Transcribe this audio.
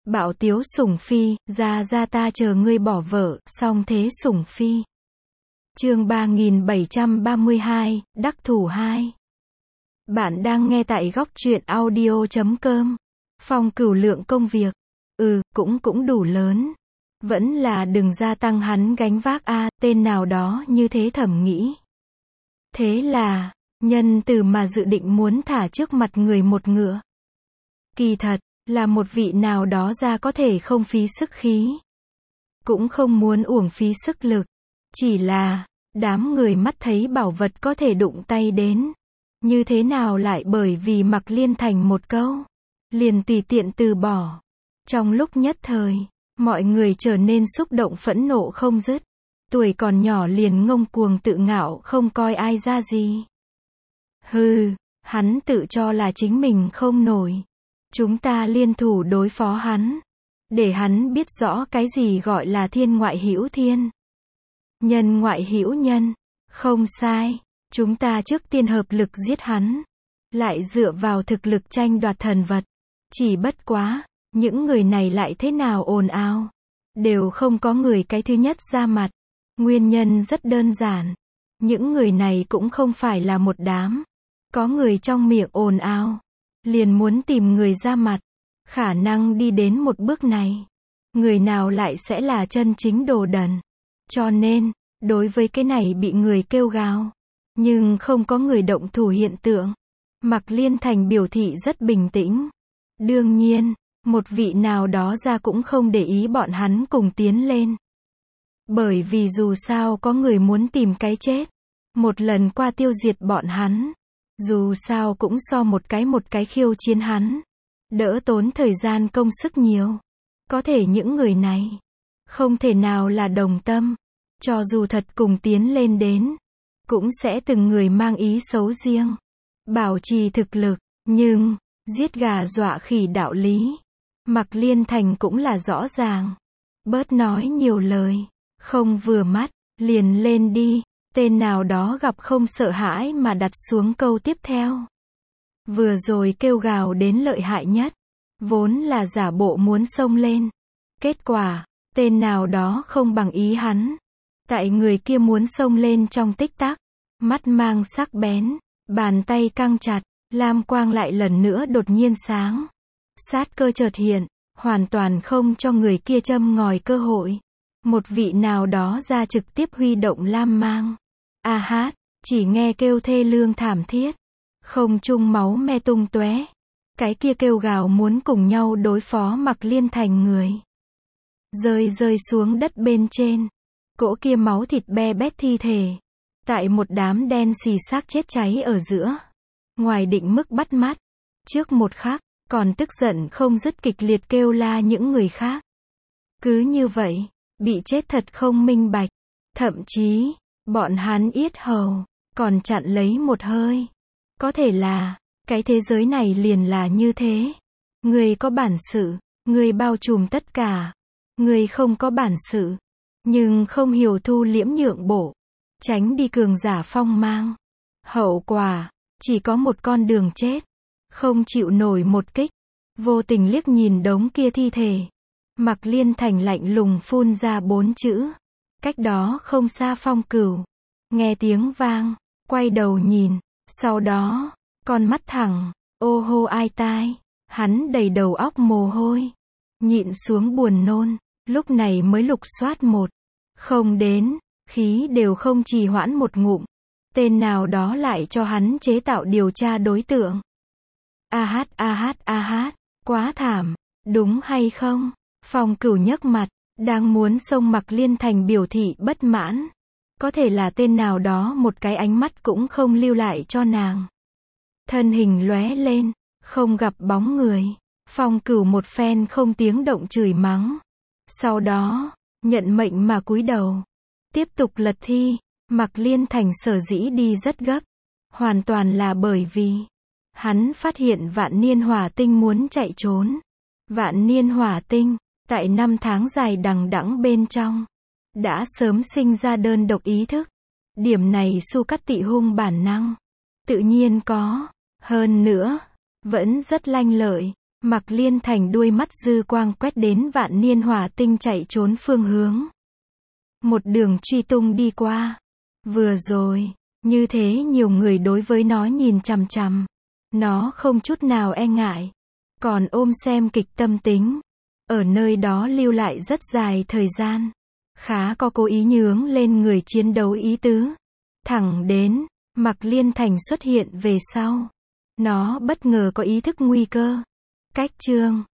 Bạo tiếu sủng phi, ra ta chờ ngươi bỏ vợ, song thế sủng phi. Chương 3732, đắc thủ 2. Bạn đang nghe tại góc truyện audio.com. Phong Cửu lượng công việc. Cũng đủ lớn. Vẫn là đừng gia tăng hắn gánh vác tên nào đó như thế thầm nghĩ. Thế là, nhân từ mà dự định muốn thả trước mặt người một ngựa. Kỳ thật, là một vị nào đó ra có thể không phí sức khí. Cũng không muốn uổng phí sức lực. Chỉ là, đám người mắt thấy bảo vật có thể đụng tay đến. Như thế nào lại bởi vì Mạc Liên Thành một câu. Liền tùy tiện từ bỏ. Trong lúc nhất thời, mọi người trở nên xúc động phẫn nộ không dứt. Tuổi còn nhỏ liền ngông cuồng tự ngạo không coi ai ra gì. Hắn tự cho là chính mình không nổi. Chúng ta liên thủ đối phó hắn. Để hắn biết rõ cái gì gọi là thiên ngoại hữu thiên. Nhân ngoại hữu nhân. Không sai. Chúng ta trước tiên hợp lực giết hắn. Lại dựa vào thực lực tranh đoạt thần vật. Chỉ bất quá, những người này lại thế nào ồn ào. Đều không có người cái thứ nhất ra mặt. Nguyên nhân rất đơn giản. Những người này cũng không phải là một đám. Có người trong miệng ồn ào. Liền muốn tìm người ra mặt. Khả năng đi đến một bước này. Người nào lại sẽ là chân chính đồ đần. Cho nên, đối với cái này bị người kêu gào. Nhưng không có người động thủ hiện tượng. Mạc Liên Thành biểu thị rất bình tĩnh. Đương nhiên, một vị nào đó ra cũng không để ý bọn hắn cùng tiến lên. Bởi vì dù sao có người muốn tìm cái chết. Một lần qua tiêu diệt bọn hắn. Dù sao cũng so một cái khiêu chiến hắn. Đỡ tốn thời gian công sức nhiều. Có thể những người này không thể nào là đồng tâm. Cho dù thật cùng tiến lên đến. Cũng sẽ từng người mang ý xấu riêng. Bảo trì thực lực. Nhưng, giết gà dọa khỉ đạo lý. Mạc Liên Thành cũng là rõ ràng. Bớt nói nhiều lời. Không vừa mắt, liền lên đi. Tên nào đó gặp không sợ hãi mà đặt xuống câu tiếp theo. Vừa rồi kêu gào đến lợi hại nhất. Vốn là giả bộ muốn xông lên. Kết quả, tên nào đó không bằng ý hắn. Tại người kia muốn xông lên trong tích tắc. Mắt mang sắc bén. Bàn tay căng chặt. Lam quang lại lần nữa đột nhiên sáng. Sát cơ chợt hiện. Hoàn toàn không cho người kia châm ngòi cơ hội. Một vị nào đó ra trực tiếp huy động lam mang. Chỉ nghe kêu thê lương thảm thiết. Không trung máu me tung tóe. Cái kia kêu gào muốn cùng nhau đối phó Mạc Liên Thành người. Rơi xuống đất bên trên. Cỗ kia máu thịt be bét thi thể. Tại một đám đen xì xác chết cháy ở giữa. Ngoài định mức bắt mắt. Trước một khắc, còn tức giận không dứt kịch liệt kêu la những người khác. Cứ như vậy, bị chết thật không minh bạch. Thậm chí, bọn hắn yết hầu, còn chặn lấy một hơi. Có thể là, cái thế giới này liền là như thế. Người có bản sự, người bao trùm tất cả. Người không có bản sự, nhưng không hiểu thu liễm nhượng bộ. Tránh đi cường giả phong mang. Hậu quả, chỉ có một con đường chết. Không chịu nổi một kích. Vô tình liếc nhìn đống kia thi thể. Mạc Liên Thành lạnh lùng phun ra 4 chữ. Cách đó không xa Phong Cửu. Nghe tiếng vang, quay đầu nhìn. Sau đó, con mắt thẳng, ô hô ai tai. Hắn đầy đầu óc mồ hôi. Nhịn xuống buồn nôn. Lúc này mới lục soát một. Không đến, khí đều không trì hoãn một ngụm. Tên nào đó lại cho hắn chế tạo điều tra đối tượng. Quá thảm. Đúng hay không? Phong Cửu nhấc mặt. Đang muốn xông Mạc Liên Thành biểu thị bất mãn. Có thể là tên nào đó một cái ánh mắt cũng không lưu lại cho nàng. Thân hình lóe lên. Không gặp bóng người. Phong Cửu một phen không tiếng động chửi mắng. Sau đó, nhận mệnh mà cúi đầu. Tiếp tục lật thi. Mạc Liên Thành sở dĩ đi rất gấp. Hoàn toàn là bởi vì hắn phát hiện Vạn Niên Hỏa Tinh muốn chạy trốn. Vạn Niên Hỏa Tinh, tại 5 tháng dài đằng đẵng bên trong, đã sớm sinh ra đơn độc ý thức. Điểm này Su Cát Tị Hung bản năng tự nhiên có. Hơn nữa, vẫn rất lanh lợi. Mạc Liên Thành đuôi mắt dư quang quét đến Vạn Niên Hỏa Tinh chạy trốn phương hướng. Một đường truy tung đi qua. Vừa rồi, như thế nhiều người đối với nó nhìn chằm chằm. Nó không chút nào e ngại. Còn ôm xem kịch tâm tính. Ở nơi đó lưu lại rất dài thời gian. Khá có cố ý nhướng lên người chiến đấu ý tứ. Thẳng đến, Mạc Liên Thành xuất hiện về sau. Nó bất ngờ có ý thức nguy cơ. Cách chương